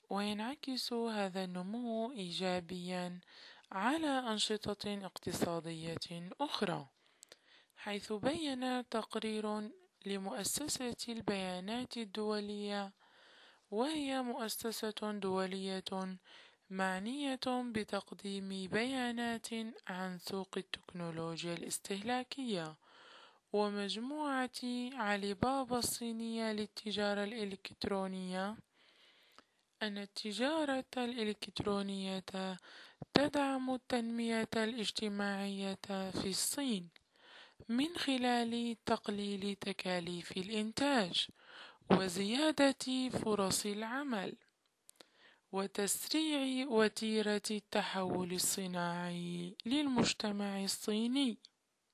وينعكس هذا النمو إيجابيًا على أنشطة اقتصادية أخرى، حيث بين تقرير لمؤسسة البيانات الدولية، وهي مؤسسة دولية معنية بتقديم بيانات عن سوق التكنولوجيا الاستهلاكية ومجموعة علي بابا الصينية للتجارة الإلكترونية، أن التجارة الإلكترونية تدعم التنمية الاجتماعية في الصين من خلال تقليل تكاليف الإنتاج وزيادة فرص العمل وتسريع وتيرة التحول الصناعي للمجتمع الصيني.